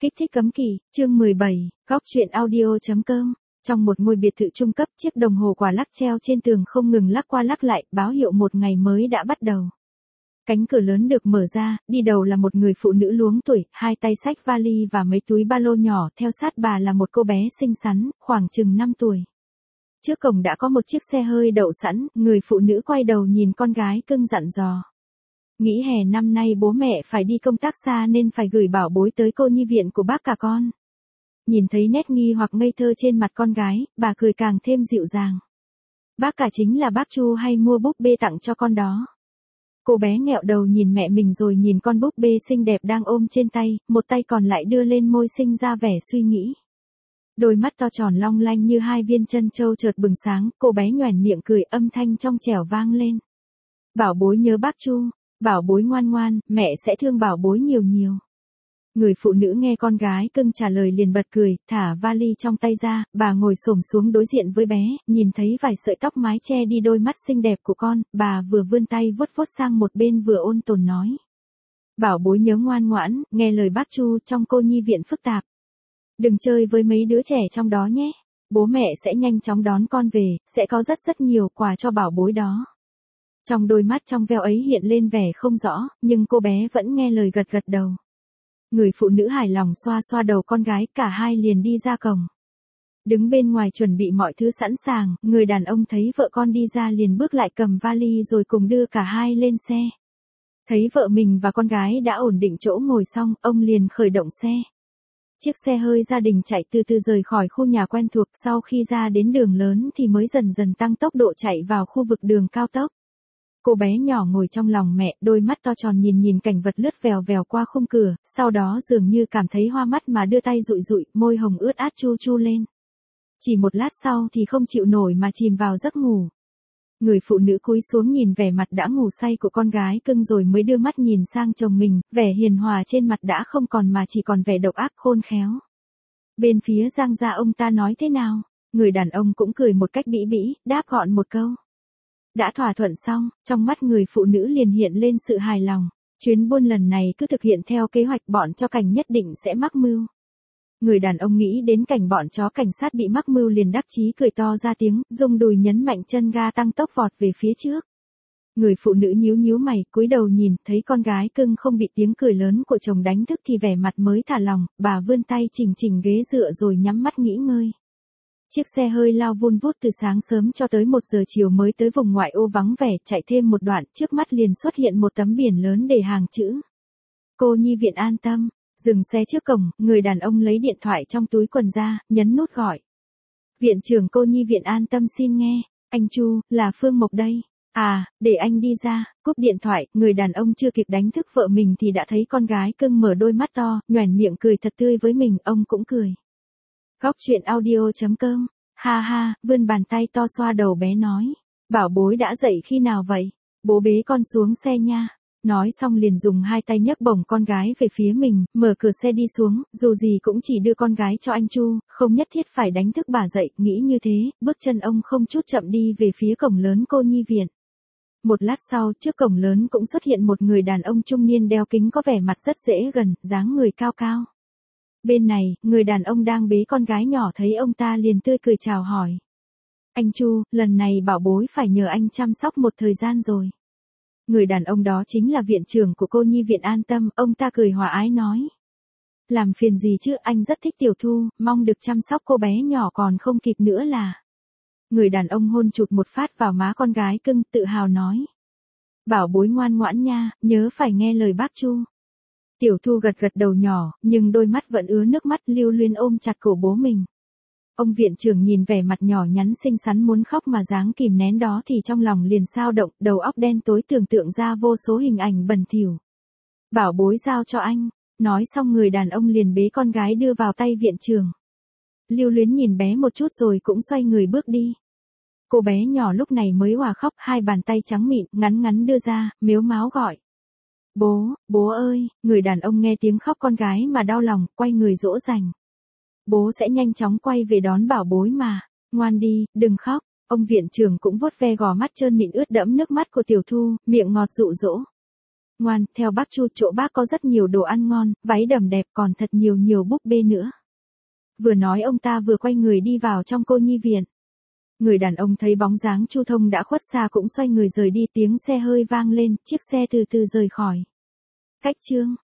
Kích thích cấm kỵ, chương 17, góc truyện audio.com. Trong một ngôi biệt thự trung cấp, chiếc đồng hồ quả lắc treo trên tường không ngừng lắc qua lắc lại, báo hiệu một ngày mới đã bắt đầu. Cánh cửa lớn được mở ra, đi đầu là một người phụ nữ luống tuổi, hai tay xách vali và mấy túi ba lô nhỏ, theo sát bà là một cô bé xinh xắn, khoảng chừng 5 tuổi. Trước cổng đã có một chiếc xe hơi đậu sẵn, người phụ nữ quay đầu nhìn con gái cưng dặn dò. Nghĩ hè năm nay bố mẹ phải đi công tác xa nên phải gửi bảo bối tới cô nhi viện của bác cả con. Nhìn thấy nét nghi hoặc ngây thơ trên mặt con gái, bà cười càng thêm dịu dàng. Bác cả chính là bác Chu hay mua búp bê tặng cho con đó. Cô bé nghẹo đầu nhìn mẹ mình rồi nhìn con búp bê xinh đẹp đang ôm trên tay, một tay còn lại đưa lên môi sinh ra vẻ suy nghĩ. Đôi mắt to tròn long lanh như hai viên trân châu chợt bừng sáng, cô bé nhoẻn miệng cười, âm thanh trong trẻo vang lên. Bảo bối nhớ bác Chu, bảo bối ngoan ngoan, mẹ sẽ thương bảo bối nhiều nhiều. Người phụ nữ nghe con gái cưng trả lời liền bật cười, thả vali trong tay ra, bà ngồi xổm xuống đối diện với bé, nhìn thấy vài sợi tóc mái che đi đôi mắt xinh đẹp của con, bà vừa vươn tay vuốt vuốt sang một bên vừa ôn tồn nói. Bảo bối nhớ ngoan ngoãn, nghe lời bác Chu, trong cô nhi viện phức tạp. Đừng chơi với mấy đứa trẻ trong đó nhé, bố mẹ sẽ nhanh chóng đón con về, sẽ có rất nhiều quà cho bảo bối đó. Trong đôi mắt trong veo ấy hiện lên vẻ không rõ, nhưng cô bé vẫn nghe lời gật gật đầu. Người phụ nữ hài lòng xoa xoa đầu con gái, cả hai liền đi ra cổng. Đứng bên ngoài chuẩn bị mọi thứ sẵn sàng, người đàn ông thấy vợ con đi ra liền bước lại cầm vali rồi cùng đưa cả hai lên xe. Thấy vợ mình và con gái đã ổn định chỗ ngồi xong, ông liền khởi động xe. Chiếc xe hơi gia đình chạy từ từ rời khỏi khu nhà quen thuộc, sau khi ra đến đường lớn thì mới dần dần tăng tốc độ chạy vào khu vực đường cao tốc. Cô bé nhỏ ngồi trong lòng mẹ, đôi mắt to tròn nhìn cảnh vật lướt vèo vèo qua khung cửa, sau đó dường như cảm thấy hoa mắt mà đưa tay dụi dụi, môi hồng ướt át chu chu lên. Chỉ một lát sau thì không chịu nổi mà chìm vào giấc ngủ. Người phụ nữ cúi xuống nhìn vẻ mặt đã ngủ say của con gái cưng rồi mới đưa mắt nhìn sang chồng mình, vẻ hiền hòa trên mặt đã không còn mà chỉ còn vẻ độc ác khôn khéo. Bên phía Giang gia ông ta nói thế nào? Người đàn ông cũng cười một cách bĩ bĩ, đáp gọn một câu. Đã thỏa thuận xong, trong mắt người phụ nữ liền hiện lên sự hài lòng. Chuyến buôn lần này cứ thực hiện theo kế hoạch, bọn cho cảnh nhất định sẽ mắc mưu. Người đàn ông nghĩ đến cảnh bọn chó cảnh sát bị mắc mưu liền đắc chí cười to ra tiếng, dùng đùi nhấn mạnh chân ga tăng tốc vọt về phía trước. Người phụ nữ nhíu mày, cúi đầu nhìn, thấy con gái cưng không bị tiếng cười lớn của chồng đánh thức thì vẻ mặt mới thả lòng, bà vươn tay chỉnh ghế dựa rồi nhắm mắt nghỉ ngơi. Chiếc xe hơi lao vun vút từ sáng sớm cho tới 1 giờ chiều mới tới vùng ngoại ô vắng vẻ, chạy thêm một đoạn, trước mắt liền xuất hiện một tấm biển lớn để hàng chữ. Cô nhi viện An Tâm. Dừng xe trước cổng, người đàn ông lấy điện thoại trong túi quần ra, nhấn nút gọi. Viện trưởng cô nhi viện An Tâm xin nghe, anh Chu, là Phương Mộc đây. À, để anh đi ra. Cúp điện thoại, người đàn ông chưa kịp đánh thức vợ mình thì đã thấy con gái cưng mở đôi mắt to, nhoẻn miệng cười thật tươi với mình, ông cũng cười. Góc truyện audio.com, ha ha, vươn bàn tay to xoa đầu bé nói. Bảo bối đã dậy khi nào vậy? Bố bế con xuống xe nha. Nói xong liền dùng hai tay nhấc bổng con gái về phía mình, mở cửa xe đi xuống, dù gì cũng chỉ đưa con gái cho anh Chu, không nhất thiết phải đánh thức bà dậy, nghĩ như thế, bước chân ông không chút chậm đi về phía cổng lớn cô nhi viện. Một lát sau, trước cổng lớn cũng xuất hiện một người đàn ông trung niên đeo kính có vẻ mặt rất dễ gần, dáng người cao cao. Bên này, người đàn ông đang bế con gái nhỏ thấy ông ta liền tươi cười chào hỏi. Anh Chu, lần này bảo bối phải nhờ anh chăm sóc một thời gian rồi. Người đàn ông đó chính là viện trưởng của cô nhi viện An Tâm, ông ta cười hòa ái nói. Làm phiền gì chứ, anh rất thích Tiểu Thu, mong được chăm sóc cô bé nhỏ còn không kịp nữa là. Người đàn ông hôn chụt một phát vào má con gái cưng, tự hào nói. Bảo bối ngoan ngoãn nha, nhớ phải nghe lời bác Chu. Tiểu Thu gật đầu nhỏ, nhưng đôi mắt vẫn ứa nước mắt, lưu luyến ôm chặt cổ bố mình. Ông viện trưởng nhìn vẻ mặt nhỏ nhắn xinh xắn muốn khóc mà dáng kìm nén đó thì trong lòng liền xao động, đầu óc đen tối tưởng tượng ra vô số hình ảnh bẩn thỉu. Bảo bối giao cho anh, nói xong người đàn ông liền bế con gái đưa vào tay viện trưởng. Lưu luyến nhìn bé một chút rồi cũng xoay người bước đi. Cô bé nhỏ lúc này mới òa khóc, hai bàn tay trắng mịn, ngắn đưa ra, mếu máo gọi. Bố ơi, người đàn ông nghe tiếng khóc con gái mà đau lòng, quay người dỗ dành. Bố sẽ nhanh chóng quay về đón bảo bối mà, ngoan đi, đừng khóc. Ông viện trưởng cũng vuốt ve gò mắt trơn mịn ướt đẫm nước mắt của Tiểu Thu, miệng ngọt dụ dỗ. Ngoan, theo bác Chu, chỗ bác có rất nhiều đồ ăn ngon, váy đầm đẹp, còn thật nhiều búp bê nữa. Vừa nói ông ta vừa quay người đi vào trong cô nhi viện. Người đàn ông thấy bóng dáng Chu Thông đã khuất xa cũng xoay người rời đi, tiếng xe hơi vang lên, chiếc xe từ từ rời khỏi. Cách chương